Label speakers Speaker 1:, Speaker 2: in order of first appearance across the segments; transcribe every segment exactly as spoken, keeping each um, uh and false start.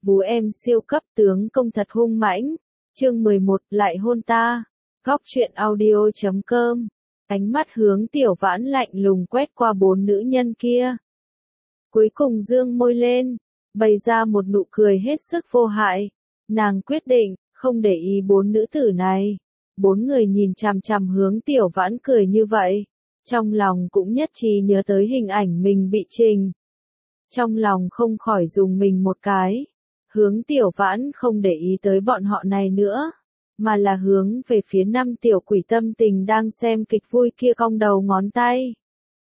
Speaker 1: Vú em siêu cấp tướng công thật hung mãnh. Chương mười một, lại hôn ta. Góc truyện audio chấm com. Ánh mắt Hướng Tiểu Vãn lạnh lùng quét qua bốn nữ nhân kia. Cuối cùng dương môi lên, bày ra một nụ cười hết sức vô hại. Nàng quyết định, không để ý bốn nữ tử này. Bốn người nhìn chằm chằm Hướng Tiểu Vãn cười như vậy. Trong lòng cũng nhất trí nhớ tới hình ảnh mình bị trình. Trong lòng không khỏi dùng mình một cái. Hướng Tiểu Vãn không để ý tới bọn họ này nữa, mà là hướng về phía năm tiểu quỷ tâm tình đang xem kịch vui kia cong đầu ngón tay.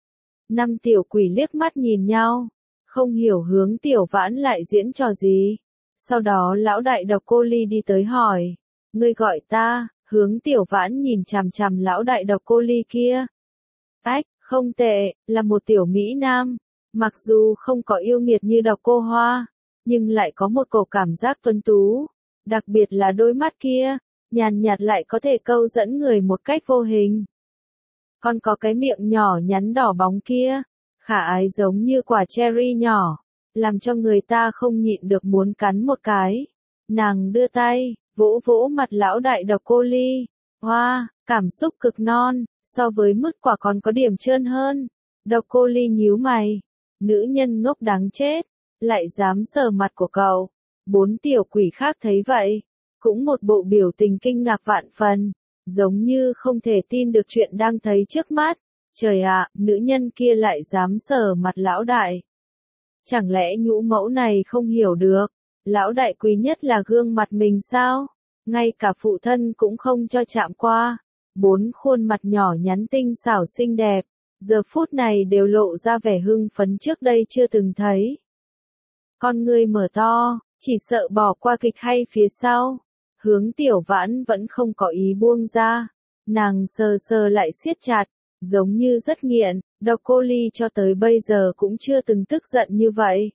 Speaker 1: Năm tiểu quỷ liếc mắt nhìn nhau, không hiểu Hướng Tiểu Vãn lại diễn trò gì. Sau đó lão đại độc cô ly đi tới hỏi, ngươi gọi ta? Hướng Tiểu Vãn nhìn chằm chằm lão đại độc cô ly kia. Ách, không tệ, là một tiểu mỹ nam, mặc dù không có yêu nghiệt như độc cô Hoa, nhưng lại có một cổ cảm giác tuấn tú, đặc biệt là đôi mắt kia, nhàn nhạt lại có thể câu dẫn người một cách vô hình. Còn có cái miệng nhỏ nhắn đỏ bóng kia, khả ái giống như quả cherry nhỏ, làm cho người ta không nhịn được muốn cắn một cái. Nàng đưa tay, vỗ vỗ mặt lão đại độc cô ly. Hoa, cảm xúc cực non, so với mứt quả còn có điểm trơn hơn. Độc cô ly nhíu mày, nữ nhân ngốc đáng chết, lại dám sờ mặt của cậu. Bốn tiểu quỷ khác thấy vậy, cũng một bộ biểu tình kinh ngạc vạn phần, giống như không thể tin được chuyện đang thấy trước mắt. Trời ạ, nữ nhân kia lại dám sờ mặt lão đại. Chẳng lẽ nhũ mẫu này không hiểu được, lão đại quý nhất là gương mặt mình sao? Ngay cả phụ thân cũng không cho chạm qua. Bốn khuôn mặt nhỏ nhắn tinh xảo xinh đẹp, giờ phút này đều lộ ra vẻ hưng phấn trước đây chưa từng thấy. Con ngươi mở to, chỉ sợ bỏ qua kịch hay phía sau. Hướng Tiểu Vãn vẫn không có ý buông ra. Nàng sờ sờ lại siết chặt, giống như rất nghiện. Độc cô ly cho tới bây giờ cũng chưa từng tức giận như vậy.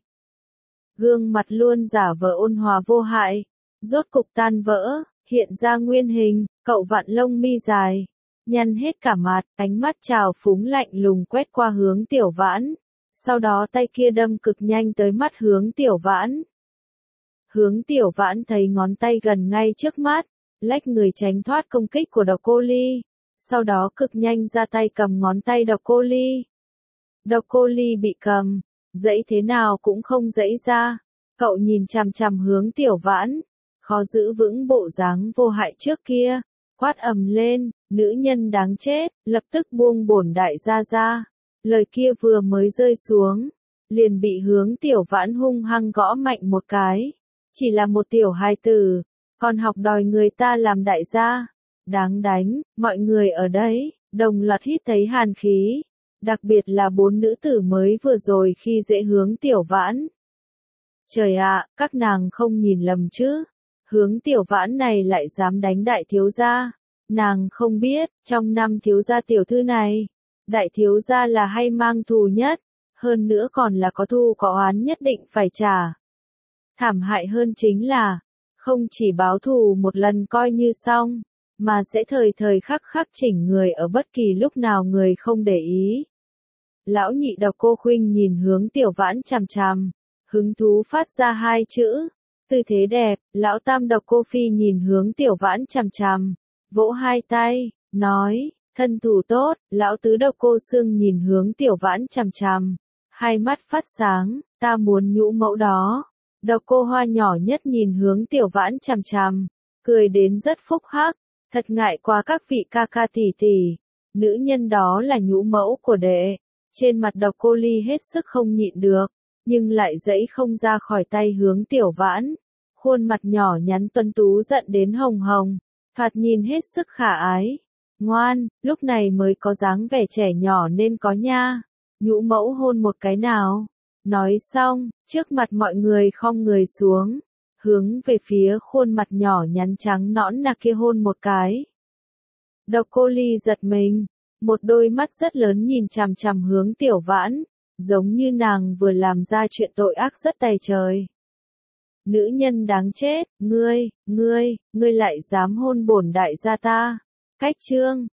Speaker 1: Gương mặt luôn giả vờ ôn hòa vô hại, rốt cục tan vỡ, hiện ra nguyên hình. Cậu vặn lông mi dài, nhăn hết cả mặt, ánh mắt trào phúng lạnh lùng quét qua Hướng Tiểu Vãn. Sau đó tay kia đâm cực nhanh tới mắt Hướng Tiểu Vãn. Hướng Tiểu Vãn thấy ngón tay gần ngay trước mắt, lách người tránh thoát công kích của độc cô ly. Sau đó cực nhanh ra tay cầm ngón tay độc cô ly. Độc cô ly bị cầm, dãy thế nào cũng không dãy ra. Cậu nhìn chằm chằm Hướng Tiểu Vãn, khó giữ vững bộ dáng vô hại trước kia, quát ầm lên, nữ nhân đáng chết, lập tức buông bổn đại gia ra. Lời kia vừa mới rơi xuống, liền bị Hướng Tiểu Vãn hung hăng gõ mạnh một cái. Chỉ là một tiểu hài tử, còn học đòi người ta làm đại gia. Đáng đánh, mọi người ở đấy, đồng loạt hít thấy hàn khí. Đặc biệt là bốn nữ tử mới vừa rồi khi dễ Hướng Tiểu Vãn. Trời ạ, các nàng không nhìn lầm chứ. Hướng Tiểu Vãn này lại dám đánh đại thiếu gia. Nàng không biết, trong năm thiếu gia tiểu thư này, đại thiếu gia là hay mang thù nhất, hơn nữa còn là có thù có oán nhất định phải trả. Thảm hại hơn chính là, không chỉ báo thù một lần coi như xong, mà sẽ thời thời khắc khắc chỉnh người ở bất kỳ lúc nào người không để ý. Lão nhị độc cô khuynh nhìn Hướng Tiểu Vãn chằm chằm, hứng thú phát ra hai chữ, tư thế đẹp. Lão tam độc cô phi nhìn Hướng Tiểu Vãn chằm chằm, vỗ hai tay, nói, thân thủ tốt. Lão tứ độc cô xương nhìn Hướng Tiểu Vãn chằm chằm, hai mắt phát sáng, ta muốn nhũ mẫu đó. Độc cô Hoa nhỏ nhất nhìn Hướng Tiểu Vãn chằm chằm, cười đến rất phúc hắc, thật ngại quá các vị ca ca tỷ tỷ, nữ nhân đó là nhũ mẫu của đệ. Trên mặt độc cô ly hết sức không nhịn được, nhưng lại dãy không ra khỏi tay Hướng Tiểu Vãn. Khuôn mặt nhỏ nhắn tuấn tú giận đến hồng hồng, thoạt nhìn hết sức khả ái. Ngoan, lúc này mới có dáng vẻ trẻ nhỏ nên có nha. Nhũ mẫu hôn một cái nào. Nói xong, trước mặt mọi người khom người xuống, hướng về phía khuôn mặt nhỏ nhắn trắng nõn nà kia hôn một cái. Độc cô ly giật mình, một đôi mắt rất lớn nhìn chằm chằm Hướng Tiểu Vãn, giống như nàng vừa làm ra chuyện tội ác rất tày trời. Nữ nhân đáng chết, ngươi, ngươi, ngươi lại dám hôn bổn đại gia ta. Cách chương